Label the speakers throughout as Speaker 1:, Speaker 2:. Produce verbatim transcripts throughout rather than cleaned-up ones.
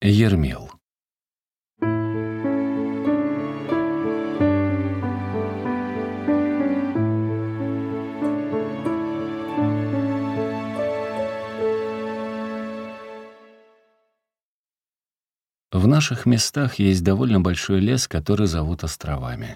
Speaker 1: Ермил. В наших местах есть довольно большой лес, который зовут островами.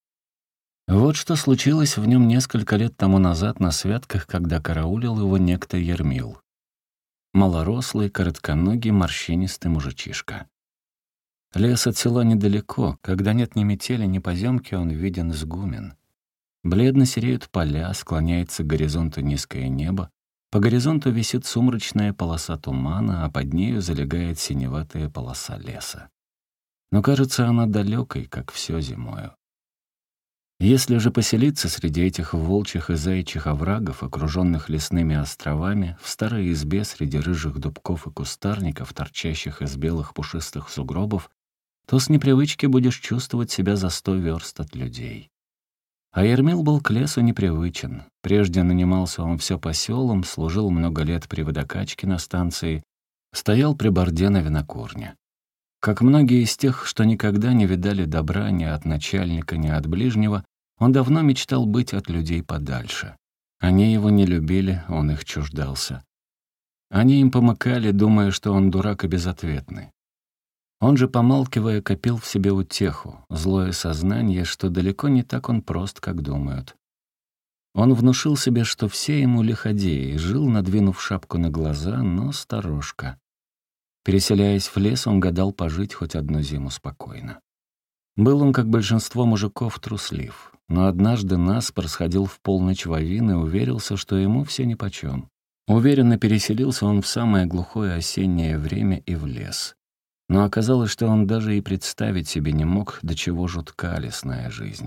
Speaker 1: Вот что случилось в нем несколько лет тому назад на святках, когда караулил его некто Ермил. Малорослый, коротконогий, морщинистый мужичишка. Лес от села недалеко, когда нет ни метели, ни поземки, он виден сгумен. Бледно сереют поля, склоняется к горизонту низкое небо, по горизонту висит сумрачная полоса тумана, а под нею залегает синеватая полоса леса. Но кажется она далекой, как все зимою. Если же поселиться среди этих волчьих и заячьих оврагов, окруженных лесными островами, в старой избе среди рыжих дубков и кустарников, торчащих из белых пушистых сугробов, то с непривычки будешь чувствовать себя за сто верст от людей. А Ермил был к лесу непривычен. Прежде нанимался он все по селам, служил много лет при водокачке на станции, стоял при борде на винокурне. Как многие из тех, что никогда не видали добра ни от начальника, ни от ближнего, он давно мечтал быть от людей подальше. Они его не любили, он их чуждался. Они им помыкали, думая, что он дурак и безответный. Он же, помалкивая, копил в себе утеху, злое сознание, что далеко не так он прост, как думают. Он внушил себе, что все ему лиходеи, жил, надвинув шапку на глаза, но сторожка. Переселяясь в лес, он гадал пожить хоть одну зиму спокойно. Был он, как большинство мужиков, труслив, но однажды наспор сходил в полночь в Авин и уверился, что ему все нипочем. Уверенно переселился он в самое глухое осеннее время и в лес. Но оказалось, что он даже и представить себе не мог, до чего жутка лесная жизнь.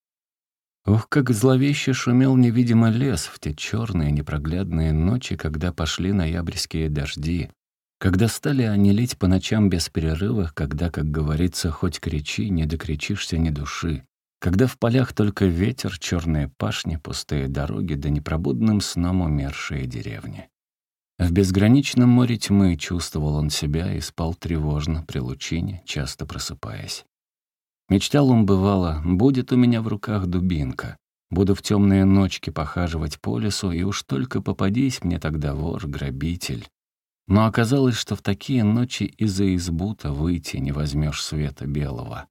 Speaker 1: Ох, как зловеще шумел невидимый лес в те черные непроглядные ночи, когда пошли ноябрьские дожди, когда стали они лить по ночам без перерыва, когда, как говорится, хоть кричи, не докричишься ни души, когда в полях только ветер, черные пашни, пустые дороги да непробудным сном умершие деревни. В безграничном море тьмы чувствовал он себя и спал тревожно при лучине, часто просыпаясь. Мечтал он, бывало, будет у меня в руках дубинка, буду в темные ночки похаживать по лесу, и уж только попадись мне тогда вор, грабитель. Но оказалось, что в такие ночи из-за избута выйти не возьмешь света белого.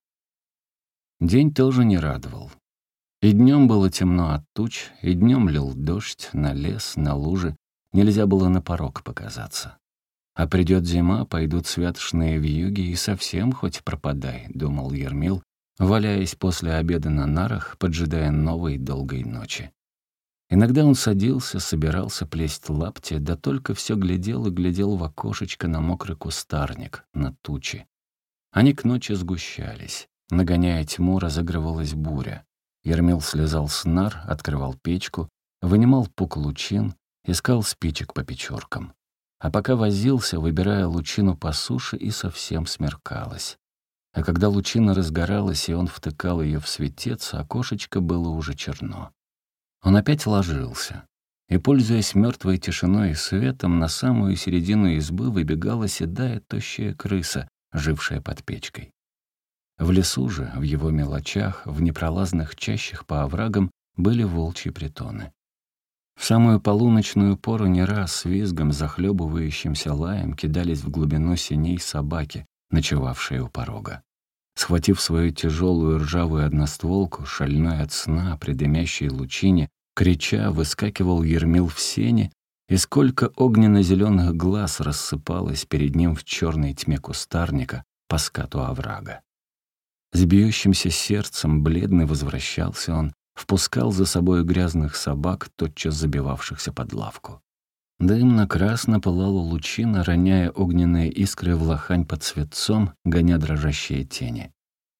Speaker 1: День тоже не радовал. И днем было темно от туч, и днем лил дождь на лес, на лужи, нельзя было на порог показаться. А придет зима, пойдут святошные вьюги, и совсем хоть пропадай, — думал Ермил, валяясь после обеда на нарах, поджидая новой долгой ночи. Иногда он садился, собирался плесть лапти, да только все глядел и глядел в окошечко на мокрый кустарник, на тучи. Они к ночи сгущались. Нагоняя тьму, разыгрывалась буря. Ермил слезал с нар, открывал печку, вынимал пук лучин, искал спичек по печёркам. А пока возился, выбирая лучину по суше, и совсем смеркалось. А когда лучина разгоралась, и он втыкал ее в светец, окошечко было уже черно. Он опять ложился, и, пользуясь мертвой тишиной и светом, на самую середину избы выбегала седая тощая крыса, жившая под печкой. В лесу же, в его мелочах, в непролазных чащах по оврагам были волчьи притоны. В самую полуночную пору не раз с визгом, захлебывающимся лаем кидались в глубину сеней собаки, ночевавшие у порога. Схватив свою тяжелую ржавую одностволку, шальной от сна, при дымящей лучине, крича, выскакивал Ермил в сени, и сколько огненно-зеленых глаз рассыпалось перед ним в черной тьме кустарника по скату оврага. С бьющимся сердцем бледный возвращался он, впускал за собой грязных собак, тотчас забивавшихся под лавку. Дымно-красно пылала лучина, роняя огненные искры в лохань под светцом, гоня дрожащие тени.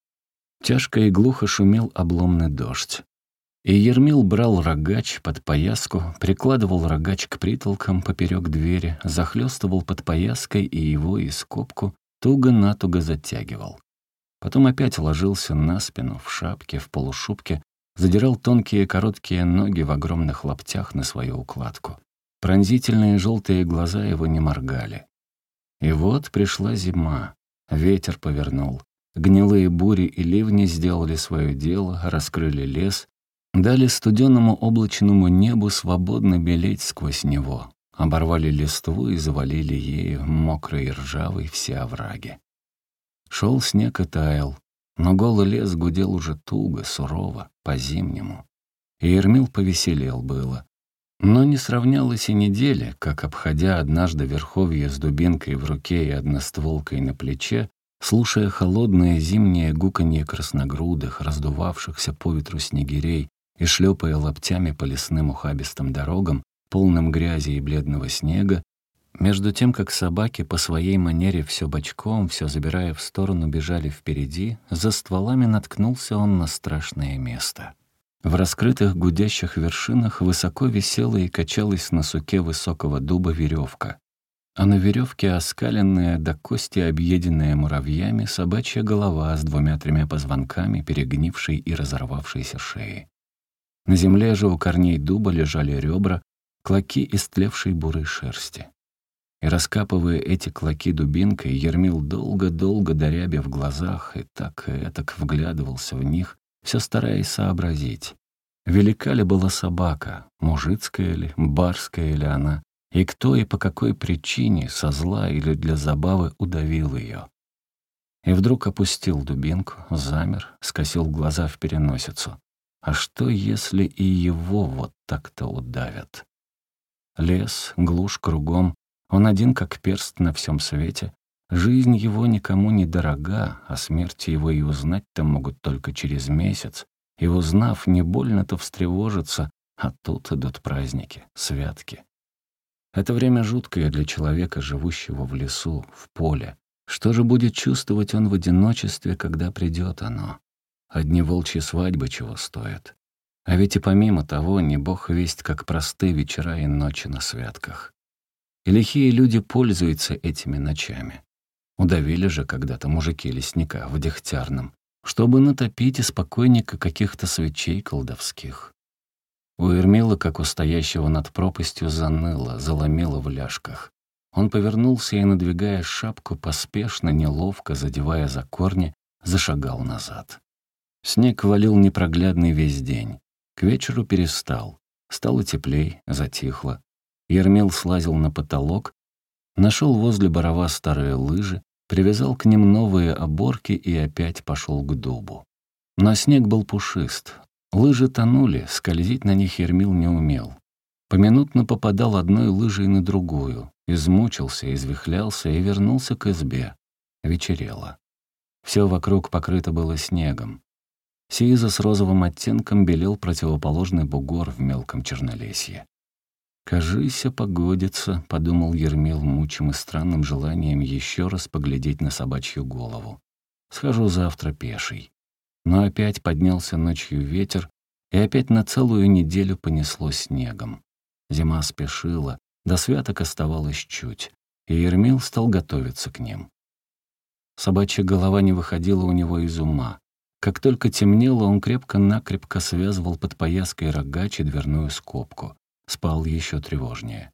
Speaker 1: Тяжко и глухо шумел обломный дождь. И Ермил брал рогач под пояску, прикладывал рогач к притолкам поперек двери, захлестывал под пояской и его, и скобку, туго-натуго затягивал. Потом опять ложился на спину, в шапке, в полушубке, задирал тонкие короткие ноги в огромных лаптях на свою укладку. Пронзительные желтые глаза его не моргали. И вот пришла зима. Ветер повернул. Гнилые бури и ливни сделали свое дело, раскрыли лес, дали студенному облачному небу свободно белеть сквозь него, оборвали листву и завалили ею, мокрой и ржавой, все овраги. Шел снег и таял, но голый лес гудел уже туго, сурово, по-зимнему. И Ермил повеселел было. Но не сравнялась и неделя, как, обходя однажды верховье с дубинкой в руке и одностволкой на плече, слушая холодное зимнее гуканье красногрудых, раздувавшихся по ветру снегирей и шлепая лаптями по лесным ухабистым дорогам, полным грязи и бледного снега, между тем, как собаки по своей манере все бочком, все забирая в сторону, бежали впереди, за стволами наткнулся он на страшное место. В раскрытых гудящих вершинах высоко висела и качалась на суке высокого дуба веревка, а на веревке оскаленная до кости, объеденная муравьями, собачья голова с двумя-тремя позвонками, перегнившей и разорвавшейся шеи. На земле же у корней дуба лежали ребра, клоки истлевшей бурой шерсти. И, раскапывая эти клоки дубинкой, Ермил долго-долго дорябя в глазах и так и этак вглядывался в них, все стараясь сообразить, велика ли была собака, мужицкая ли, барская ли она, и кто и по какой причине, со зла или для забавы, удавил ее. И вдруг опустил дубинку, замер, скосил глаза в переносицу. А что, если и его вот так-то удавят? Лес, глушь кругом, он один как перст на всем свете. Жизнь его никому не дорога, а смерть его и узнать-то могут только через месяц. И узнав, не больно-то встревожиться, а тут идут праздники, святки. Это время жуткое для человека, живущего в лесу, в поле. Что же будет чувствовать он в одиночестве, когда придет оно? Одни волчьи свадьбы чего стоят. А ведь и помимо того, не бог весть, как просты вечера и ночи на святках. И лихие люди пользуются этими ночами. Удавили же когда-то мужики лесника в Дегтярном, чтобы натопить из покойника каких-то свечей колдовских. У Ермила, как у стоящего над пропастью, заныло, заломило в ляжках. Он повернулся и, надвигая шапку, поспешно, неловко, задевая за корни, зашагал назад. Снег валил непроглядный весь день. К вечеру перестал. Стало теплей, затихло. Ермил слазил на потолок, нашел возле борова старые лыжи, привязал к ним новые оборки и опять пошел к дубу. Но снег был пушист. Лыжи тонули, скользить на них Ермил не умел. Поминутно попадал одной лыжей на другую, измучился, извихлялся и вернулся к избе. Вечерело. Все вокруг покрыто было снегом. Сизо с розовым оттенком белел противоположный бугор в мелком чернолесье. «Кажися, погодится», — подумал Ермил, мучимый странным желанием еще раз поглядеть на собачью голову. «Схожу завтра пеший». Но опять поднялся ночью ветер, и опять на целую неделю понесло снегом. Зима спешила, до святок оставалось чуть, и Ермил стал готовиться к ним. Собачья голова не выходила у него из ума. Как только темнело, он крепко-накрепко связывал под пояской рогач и дверную скобку. Спал еще тревожнее.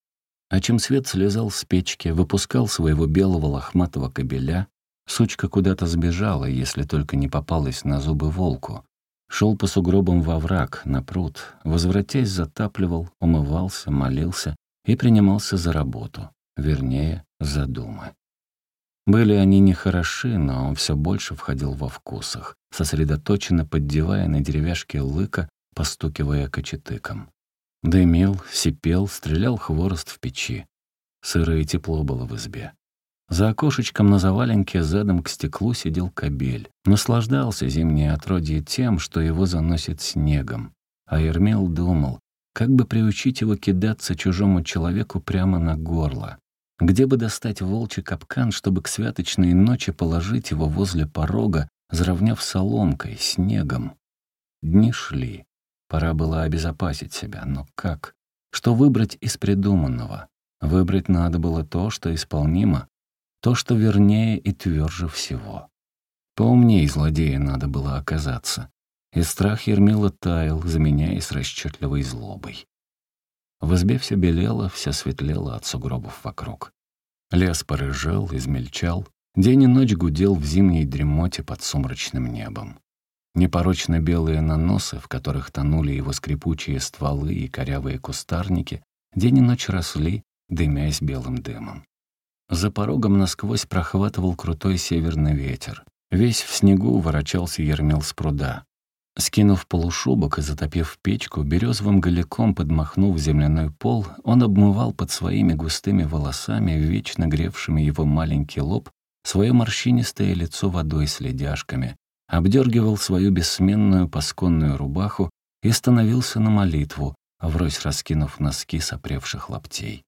Speaker 1: А чем свет слезал с печки, выпускал своего белого лохматого кобеля, сучка куда-то сбежала, если только не попалась на зубы волку. Шел по сугробам во враг, на пруд, возвратясь, затапливал, умывался, молился и принимался за работу, вернее, за думы. Были они нехороши, но он все больше входил во вкусах, сосредоточенно поддевая на деревяшке лыка, постукивая кочетыком. Дымил, сипел, стрелял хворост в печи. Сыро и тепло было в избе. За окошечком на заваленке задом к стеклу сидел кобель. Наслаждался зимнее отродье тем, что его заносит снегом. А Ермил думал, как бы приучить его кидаться чужому человеку прямо на горло. Где бы достать волчий капкан, чтобы к святочной ночи положить его возле порога, заровняв соломкой, снегом? Дни шли. Пора было обезопасить себя. Но как? Что выбрать из придуманного? Выбрать надо было то, что исполнимо, то, что вернее и тверже всего. Поумней злодея надо было оказаться. И страх Ермила таял, заменяясь расчетливой злобой. В избе все белело, все светлело от сугробов вокруг. Лес порыжел, измельчал, день и ночь гудел в зимней дремоте под сумрачным небом. Непорочно белые наносы, в которых тонули его скрипучие стволы и корявые кустарники, день и ночь росли, дымясь белым дымом. За порогом насквозь прохватывал крутой северный ветер. Весь в снегу ворочался Ермил с пруда. Скинув полушубок и затопив печку, березовым голяком подмахнув земляной пол, он обмывал под своими густыми волосами, вечно гревшими его маленький лоб, свое морщинистое лицо водой с ледяшками, обдергивал свою бессменную пасконную рубаху и становился на молитву, врозь раскинув носки сопревших лаптей.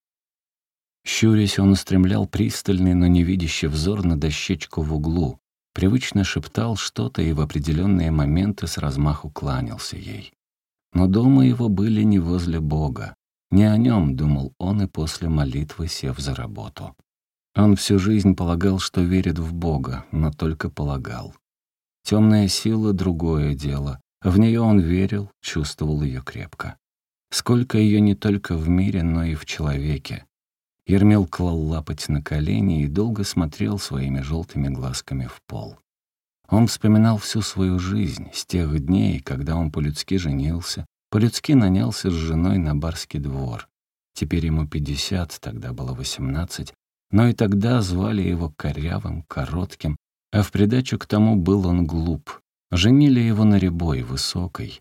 Speaker 1: Щурясь, он устремлял пристальный, но невидящий взор на дощечку в углу, привычно шептал что-то и в определенные моменты с размаху кланялся ей. Но дома его были не возле Бога. Не о нем думал он и после молитвы, сев за работу. Он всю жизнь полагал, что верит в Бога, но только полагал. Темная сила — другое дело. В нее он верил, чувствовал ее крепко. Сколько ее не только в мире, но и в человеке. Ермил клал лапоть на колени и долго смотрел своими желтыми глазками в пол. Он вспоминал всю свою жизнь, с тех дней, когда он по-людски женился, по-людски нанялся с женой на барский двор. Теперь ему пятьдесят, тогда было восемнадцать, но и тогда звали его корявым, коротким, а в придачу к тому был он глуп. Женили его на Рябой, высокой.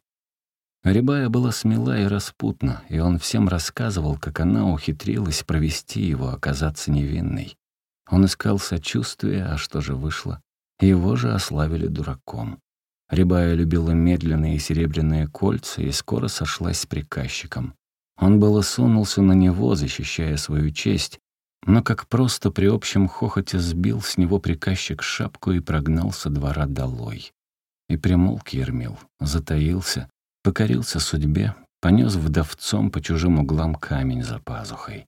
Speaker 1: Рябая была смела и распутна, и он всем рассказывал, как она ухитрилась провести его, оказаться невинной. Он искал сочувствия, а что же вышло? Его же ославили дураком. Рябая любила медленные серебряные кольца и скоро сошлась с приказчиком. Он было сунулся на него, защищая свою честь, но как просто при общем хохоте сбил с него приказчик шапку и прогнал со двора долой. И примолк Ермил, затаился, покорился судьбе, понес вдовцом по чужим углам камень за пазухой.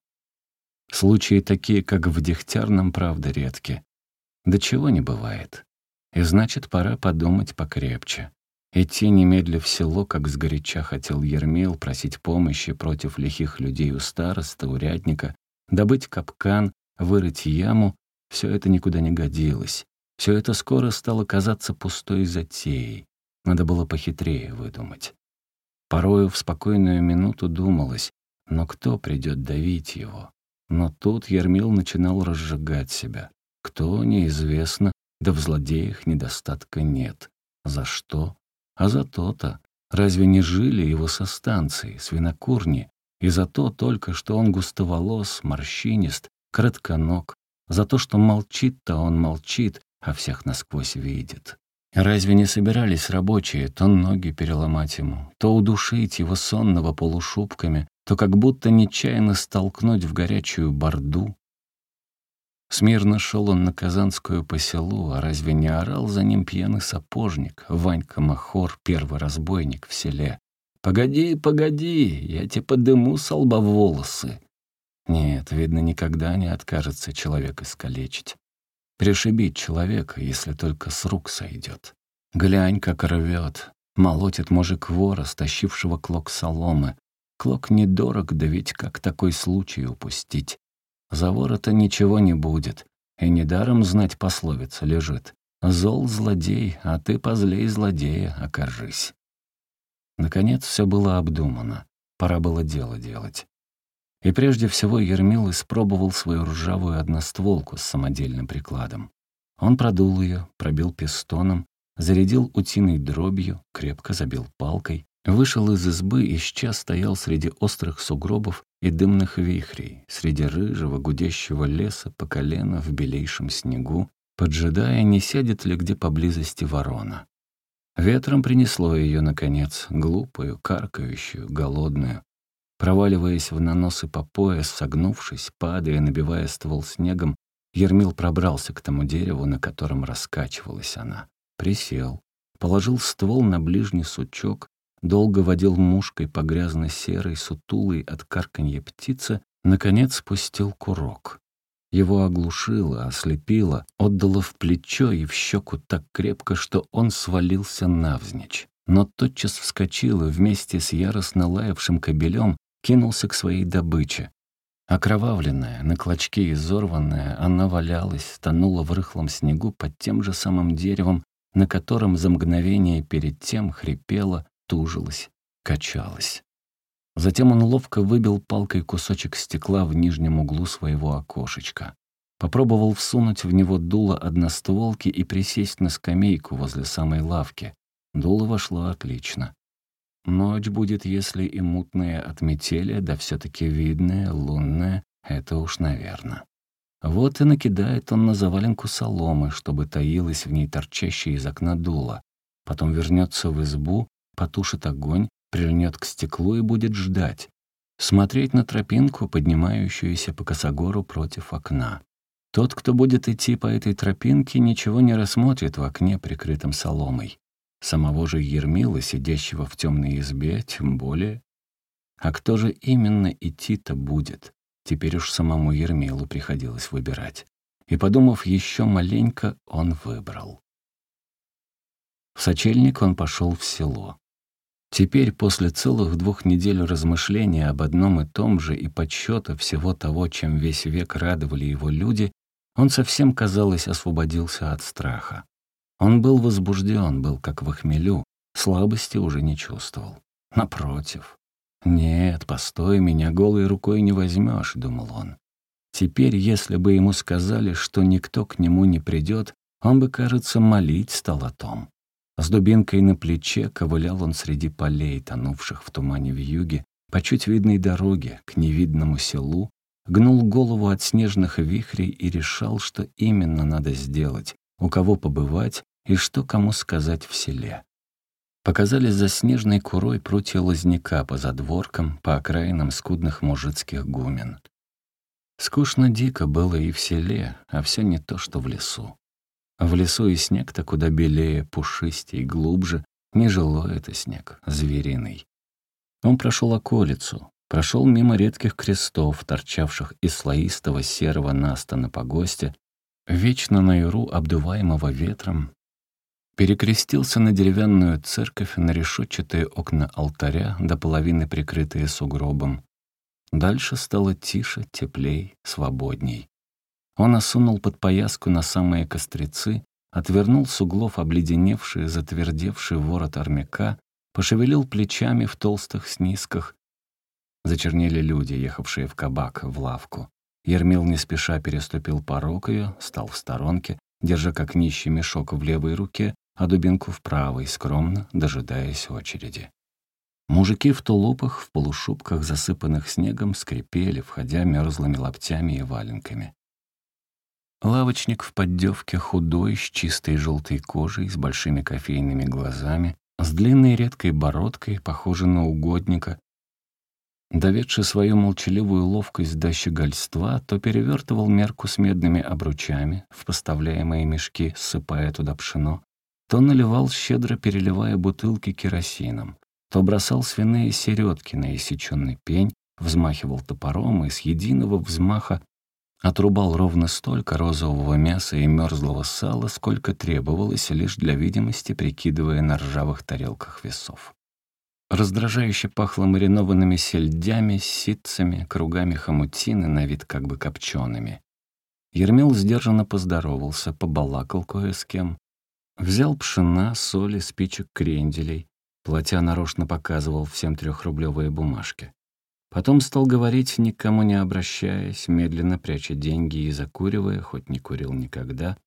Speaker 1: Случаи такие, как в Дегтярном, правда, редки. Да чего не бывает. И значит, пора подумать покрепче. Идти немедля в село, как сгоряча хотел Ермил, просить помощи против лихих людей у староста, урядника, добыть капкан, вырыть яму — все это никуда не годилось. Все это скоро стало казаться пустой затеей. Надо было похитрее выдумать. Порою в спокойную минуту думалось, но кто придет давить его? Но тут Ермил начинал разжигать себя. Кто, неизвестно, да в злодеях недостатка нет. За что? А за то-то. Разве не жили его со станции, с винокурни? И за то только, что он густоволос, морщинист, кратконог. За то, что молчит-то он молчит, а всех насквозь видит. Разве не собирались рабочие то ноги переломать ему, то удушить его сонного полушубками, то как будто нечаянно столкнуть в горячую борду? Смирно шел он на Казанскую по селу, а разве не орал за ним пьяный сапожник, Ванька Махор, первый разбойник в селе? «Погоди, погоди, я тебе подыму со лба волосы». Нет, видно, никогда не откажется человек искалечить. Пришибить человека, если только с рук сойдет. Глянь, как рвет. Молотит мужик вора, стащившего клок соломы. Клок недорог, да ведь как такой случай упустить? За вора-то ничего не будет. И недаром знать пословица лежит. Зол злодей, а ты позлей злодея окажись. Наконец все было обдумано. Пора было дело делать. И прежде всего Ермил испробовал свою ржавую одностволку с самодельным прикладом. Он продул ее, пробил пистоном, зарядил утиной дробью, крепко забил палкой, вышел из избы и сейчас стоял среди острых сугробов и дымных вихрей, среди рыжего гудящего леса по колено в белейшем снегу, поджидая, не сядет ли где поблизости ворона. Ветром принесло ее, наконец, глупую, каркающую, голодную. Проваливаясь в наносы по пояс, согнувшись, падая, набивая ствол снегом, Ермил пробрался к тому дереву, на котором раскачивалась она. Присел, положил ствол на ближний сучок, долго водил мушкой по грязно-серой, сутулой от карканья птицы, наконец спустил курок. Его оглушило, ослепило, отдало в плечо и в щеку так крепко, что он свалился навзничь. Но тотчас вскочил и вместе с яростно лаявшим кобелем кинулся к своей добыче. Окровавленная, на клочки изорванная, она валялась, тонула в рыхлом снегу под тем же самым деревом, на котором за мгновение перед тем хрипела, тужилась, качалась. Затем он ловко выбил палкой кусочек стекла в нижнем углу своего окошечка. Попробовал всунуть в него дуло одностволки и присесть на скамейку возле самой лавки. Дуло вошло отлично. Ночь будет, если и мутная от метели, да все-таки видная, лунная, это уж наверно. Вот и накидает он на заваленку соломы, чтобы таилась в ней торчащая из окна дуло. Потом вернется в избу, потушит огонь, прильнет к стеклу и будет ждать. Смотреть на тропинку, поднимающуюся по косогору против окна. Тот, кто будет идти по этой тропинке, ничего не рассмотрит в окне, прикрытом соломой. Самого же Ермила, сидящего в темной избе, тем более. А кто же именно идти-то будет? Теперь уж самому Ермилу приходилось выбирать. И, подумав еще маленько, он выбрал. В сочельник он пошел в село. Теперь, после целых двух недель размышления об одном и том же и подсчета всего того, чем весь век радовали его люди, он совсем, казалось, освободился от страха. Он был возбужден, был как в хмелю, слабости уже не чувствовал. Напротив. «Нет, постой, меня голой рукой не возьмешь», — думал он. Теперь, если бы ему сказали, что никто к нему не придет, он бы, кажется, молить стал о том. С дубинкой на плече ковылял он среди полей, тонувших в тумане вьюги, по чуть видной дороге, к невидному селу, гнул голову от снежных вихрей и решал, что именно надо сделать, у кого побывать и что кому сказать в селе. Показались за снежной курой прутья лозняка по задворкам, по окраинам скудных мужицких гумен. Скучно дико было и в селе, а все не то, что в лесу. В лесу и снег-то куда белее, пушистей, глубже, не жилой это снег, звериный. Он прошел околицу, прошел мимо редких крестов, торчавших из слоистого серого наста на погосте, вечно на яру, обдуваемого ветром, перекрестился на деревянную церковь, на решетчатые окна алтаря, до половины прикрытые сугробом. Дальше стало тише, теплей, свободней. Он осунул подпояску на самые кострицы, отвернул с углов обледеневший, затвердевший ворот армяка, пошевелил плечами в толстых снизках. Зачернели люди, ехавшие в кабак, в лавку. Ермил не спеша переступил порог ее, стал в сторонке, держа как нищий мешок в левой руке, а дубинку в правой, скромно дожидаясь очереди. Мужики в тулупах, в полушубках, засыпанных снегом, скрипели, входя мерзлыми лаптями и валенками. Лавочник в поддевке, худой, с чистой желтой кожей, с большими кофейными глазами, с длинной редкой бородкой, похожей на угодника, доведший свою молчаливую ловкость до щегольства, то перевертывал мерку с медными обручами в поставляемые мешки, ссыпая туда пшено, то наливал, щедро переливая бутылки керосином, то бросал свиные середки на иссеченный пень, взмахивал топором и с единого взмаха отрубал ровно столько розового мяса и мерзлого сала, сколько требовалось, лишь для видимости прикидывая на ржавых тарелках весов. Раздражающе пахло маринованными сельдями, ситцами, кругами хомутины, на вид как бы копчеными. Ермил сдержанно поздоровался, побалакал кое с кем. Взял пшена, соли, спичек, кренделей. Платя нарочно показывал всем трехрублевые бумажки. Потом стал говорить, никому не обращаясь, медленно пряча деньги и закуривая, хоть не курил никогда,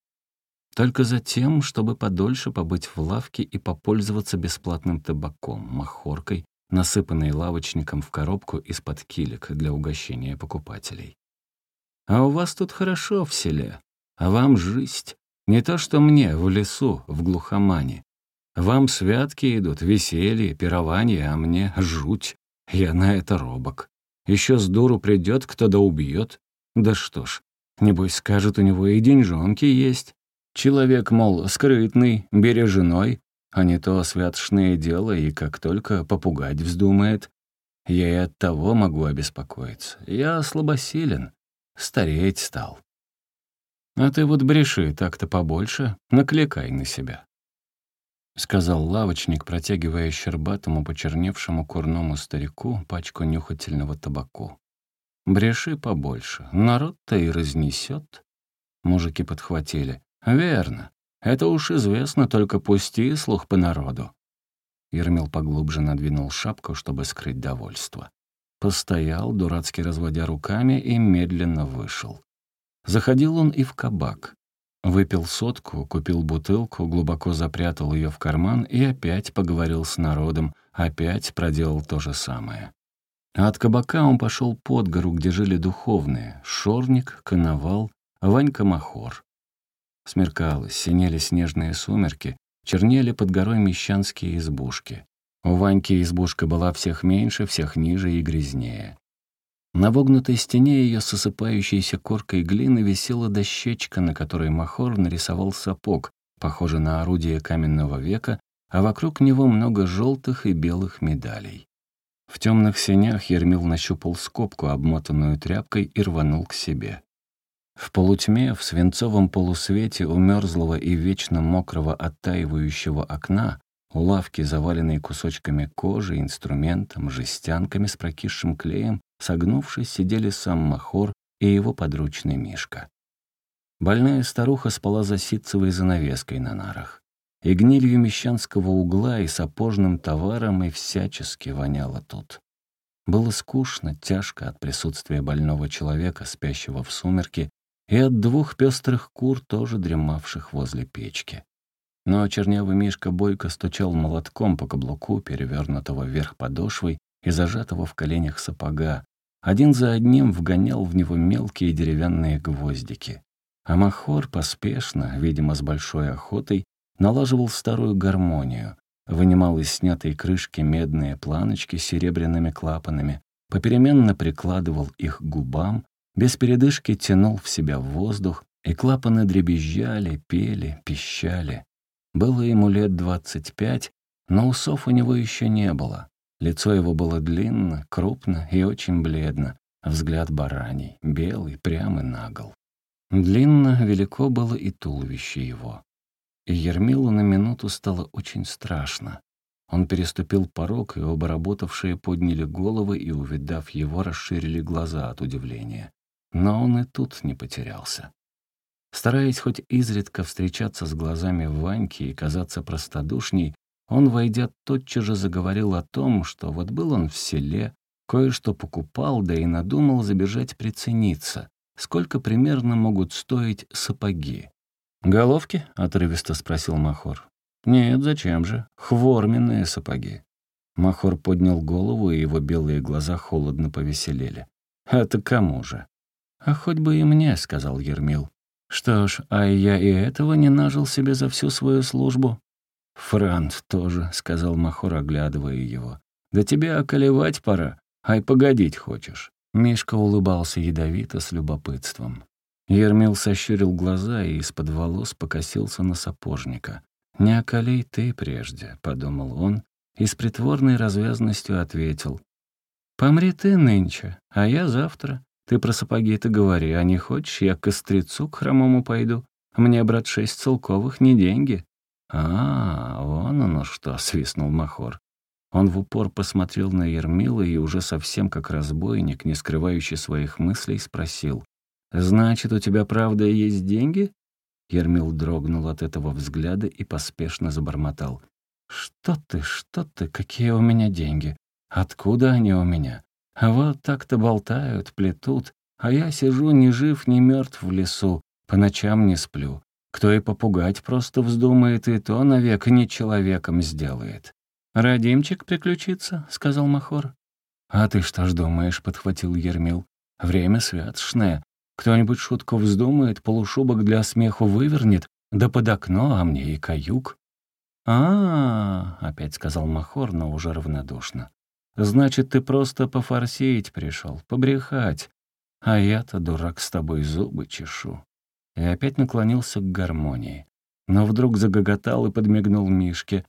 Speaker 1: только затем, чтобы подольше побыть в лавке и попользоваться бесплатным табаком, махоркой, насыпанной лавочником в коробку из-под килек для угощения покупателей. «А у вас тут хорошо в селе, а вам жесть. Не то что мне в лесу, в глухомане. Вам святки идут, веселье, пирование, а мне жуть. Я на это робок. Еще с дуру придет, кто да убьет. Да что ж, небось скажет, у него и деньжонки есть. Человек, мол, скрытный, береженой, а не то святошное дело, и как только попугать вздумает. Я и от того могу обеспокоиться. Я слабосилен, стареть стал. А ты вот бреши так-то побольше, накликай на себя», — сказал лавочник, протягивая щербатому, почерневшему курному старику пачку нюхательного табаку. Бреши побольше, народ-то и разнесет. Мужики подхватили. Верно. Это уж известно, только пусти слух по народу. Ермил поглубже надвинул шапку, чтобы скрыть довольство. Постоял, дурацки разводя руками, и медленно вышел. Заходил он и в кабак. Выпил сотку, купил бутылку, глубоко запрятал ее в карман и опять поговорил с народом, опять проделал то же самое. А от кабака он пошел под гору, где жили духовные — Шорник, Коновал, Ванька-Махор. Смеркалось, синели снежные сумерки, чернели под горой мещанские избушки. У Ваньки избушка была всех меньше, всех ниже и грязнее. На вогнутой стене ее с осыпающейся коркой глины висела дощечка, на которой Махор нарисовал сапог, похожий на орудие каменного века, а вокруг него много желтых и белых медалей. В темных сенях Ермил нащупал скобку, обмотанную тряпкой, и рванул к себе. В полутьме, в свинцовом полусвете у мёрзлого и вечно мокрого оттаивающего окна, у лавки, заваленной кусочками кожи, инструментом, жестянками с прокисшим клеем, согнувшись, сидели сам Махор и его подручный Мишка. Больная старуха спала за ситцевой занавеской на нарах. И гнилью мещанского угла, и сапожным товаром, и всячески воняло тут. Было скучно, тяжко от присутствия больного человека, спящего в сумерки, и от двух пестрых кур, тоже дремавших возле печки. Но чернявый Мишка бойко стучал молотком по каблуку, перевернутого вверх подошвой и зажатого в коленях сапога. Один за одним вгонял в него мелкие деревянные гвоздики. А Махор поспешно, видимо, с большой охотой, налаживал старую гармонию, вынимал из снятой крышки медные планочки с серебряными клапанами, попеременно прикладывал их к губам, без передышки тянул в себя воздух, и клапаны дребезжали, пели, пищали. Было ему лет двадцать пять, но усов у него еще не было. Лицо его было длинно, крупно и очень бледно, взгляд бараний, белый, прямый нагл. Длинно, велико было и туловище его. И Ермилу на минуту стало очень страшно. Он переступил порог, и оба работавшие подняли головы и, увидав его, расширили глаза от удивления. Но он и тут не потерялся. Стараясь хоть изредка встречаться с глазами Ваньки и казаться простодушней, он, войдя, тотчас же заговорил о том, что вот был он в селе, кое-что покупал, да и надумал забежать прицениться, сколько примерно могут стоить сапоги. «Головки?» — отрывисто спросил Махор. «Нет, зачем же? Хворменные сапоги». Махор поднял голову, и его белые глаза холодно повеселели. «Это кому же?» «А хоть бы и мне», — сказал Ермил. «Что ж, а я и этого не нажил себе за всю свою службу». «Франт тоже», — сказал Махор, оглядывая его. «Да тебе околевать пора, ай погодить хочешь». Мишка улыбался ядовито с любопытством. Ермил сощурил глаза и из-под волос покосился на сапожника. «Не околей ты прежде», — подумал он, и с притворной развязностью ответил. «Помри ты нынче, а я завтра. Ты про сапоги-то говори, а не хочешь, я к кострецу к хромому пойду. Мне, брат, шесть целковых не деньги». «А, вон оно что», — свистнул Махор. Он в упор посмотрел на Ермила и уже совсем как разбойник, не скрывающий своих мыслей, спросил. «Значит, у тебя правда есть деньги?» Ермил дрогнул от этого взгляда и поспешно забормотал. «Что ты, что ты, какие у меня деньги? Откуда они у меня? А вот так-то болтают, плетут, а я сижу ни жив, ни мертв в лесу, по ночам не сплю. Кто и попугать просто вздумает, и то навек не человеком сделает». «Радимчик приключится», — сказал Махор. «А ты что ж думаешь?» — подхватил Ермил. «Время святошное. Кто-нибудь шутку вздумает, полушубок для смеху вывернет, да под окно, а мне и каюк». «А-а-а», — опять сказал Махор, но уже равнодушно. «Значит, ты просто пофорсить пришел, побрехать. А я-то, дурак, с тобой зубы чешу». И опять наклонился к гармонии. Но вдруг загоготал и подмигнул Мишке.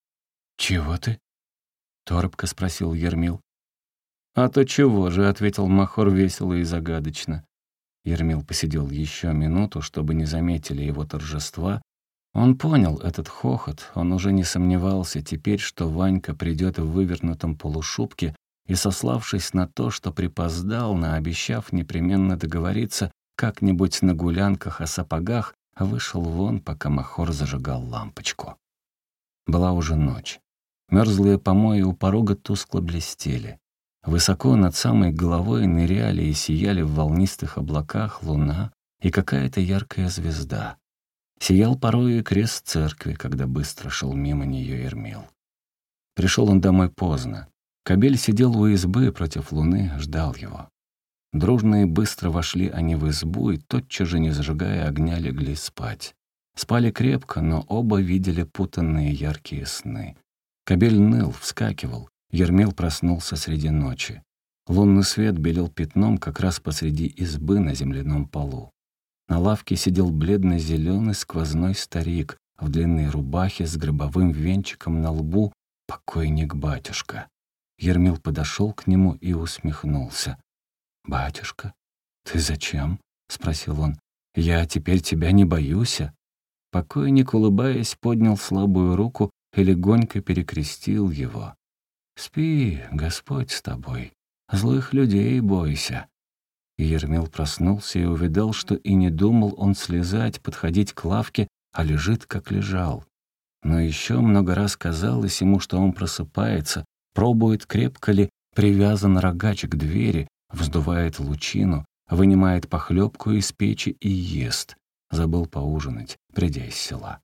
Speaker 1: «Чего ты?» — торопко спросил Ермил. «А то чего же?» — ответил Махор весело и загадочно. Ермил посидел еще минуту, чтобы не заметили его торжества. Он понял этот хохот, он уже не сомневался теперь, что Ванька придет в вывернутом полушубке, и, сославшись на то, что припоздал, наобещав непременно договориться как-нибудь на гулянках о сапогах, вышел вон, пока Махор зажигал лампочку. Была уже ночь. Мёрзлые помои у порога тускло блестели. Высоко над самой головой ныряли и сияли в волнистых облаках луна и какая-то яркая звезда. Сиял порою и крест церкви, когда быстро шел мимо нее Ермил. Пришел он домой поздно. Кобель сидел у избы против луны, ждал его. Дружно и быстро вошли они в избу и, тотчас же, не зажигая огня, легли спать. Спали крепко, но оба видели путанные яркие сны. Кобель ныл, вскакивал. Ермил проснулся среди ночи. Лунный свет белел пятном как раз посреди избы на земляном полу. На лавке сидел бледно-зеленый сквозной старик в длинной рубахе с гробовым венчиком на лбу, покойник-батюшка. Ермил подошел к нему и усмехнулся. «Батюшка, ты зачем?» — спросил он. «Я теперь тебя не боюсь». Покойник, улыбаясь, поднял слабую руку и легонько перекрестил его. «Спи, Господь с тобой, злых людей бойся». И Ермил проснулся и увидал, что и не думал он слезать, подходить к лавке, а лежит, как лежал. Но еще много раз казалось ему, что он просыпается, пробует, крепко ли привязан рогач к двери, вздувает лучину, вынимает похлебку из печи и ест. Забыл поужинать, придя из села.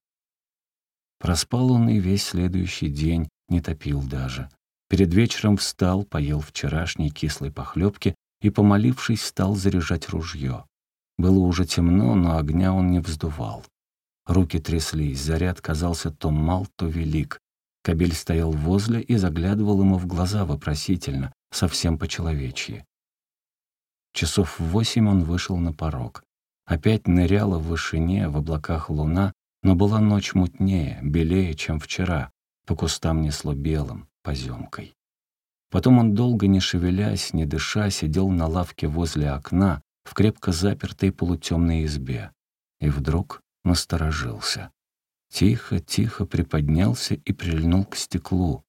Speaker 1: Проспал он и весь следующий день, не топил даже. Перед вечером встал, поел вчерашней кислой похлебки и, помолившись, стал заряжать ружье. Было уже темно, но огня он не вздувал. Руки тряслись, заряд казался то мал, то велик. Кобель стоял возле и заглядывал ему в глаза вопросительно, совсем по-человечьи. Часов в восемь он вышел на порог. Опять ныряла в вышине, в облаках луна, но была ночь мутнее, белее, чем вчера. По кустам несло белым, поземкой. Потом он, долго не шевелясь, не дыша, сидел на лавке возле окна в крепко запертой полутемной избе. И вдруг насторожился. Тихо-тихо приподнялся и прильнул к стеклу.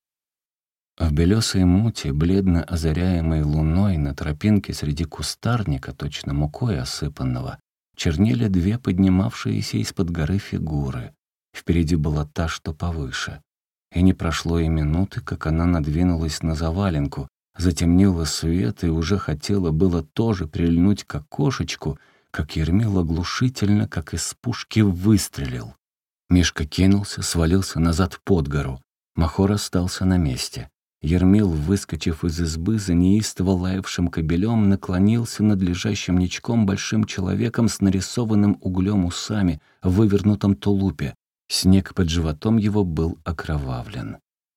Speaker 1: В белесой муте, бледно озаряемой луной, на тропинке среди кустарника, точно мукой осыпанного, чернели две поднимавшиеся из-под горы фигуры. Впереди была та, что повыше. И не прошло и минуты, как она надвинулась на заваленку, затемнила свет и уже хотела было тоже прильнуть к окошечку, как Ермил оглушительно, как из пушки, выстрелил. Мишка кинулся, свалился назад под гору. Махор остался на месте. Ермил, выскочив из избы за неистово лаявшим кобелем, наклонился над лежащим ничком большим человеком с нарисованным углем усами в вывернутом тулупе. Снег под животом его был окровавлен.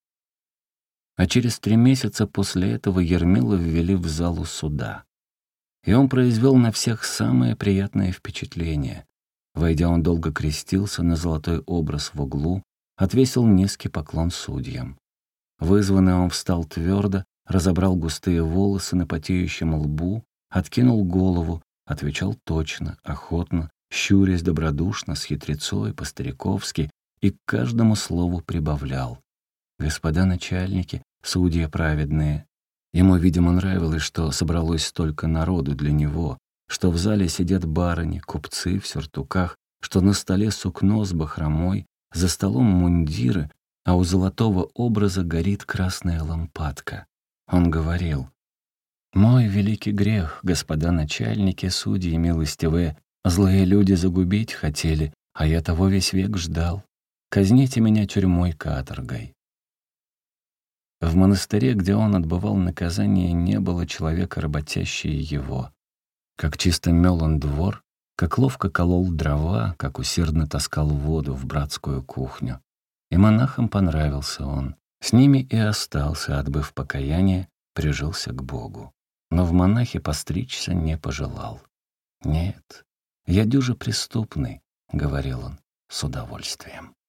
Speaker 1: А через три месяца после этого Ермила ввели в залу суда. И он произвел на всех самое приятное впечатление. Войдя, он долго крестился на золотой образ в углу, отвесил низкий поклон судьям. Вызванный он встал твердо, разобрал густые волосы на потеющем лбу, откинул голову, отвечал точно, охотно, щурясь добродушно, с хитрецой, по-стариковски, и к каждому слову прибавлял. «Господа начальники, судьи праведные». Ему, видимо, нравилось, что собралось столько народу для него, что в зале сидят барыни, купцы в сюртуках, что на столе сукно с бахромой, за столом мундиры, а у золотого образа горит красная лампадка. Он говорил: «Мой великий грех, господа начальники, судьи милостивые, злые люди загубить хотели, а я того весь век ждал. Казните меня тюрьмой-каторгой». В монастыре, где он отбывал наказание, не было человека, работящего его. Как чисто мел он двор, как ловко колол дрова, как усердно таскал воду в братскую кухню. И монахам понравился он. С ними и остался, отбыв покаяние, прижился к Богу. Но в монахи постричься не пожелал. «Нет, я дюже преступный», — говорил он с удовольствием.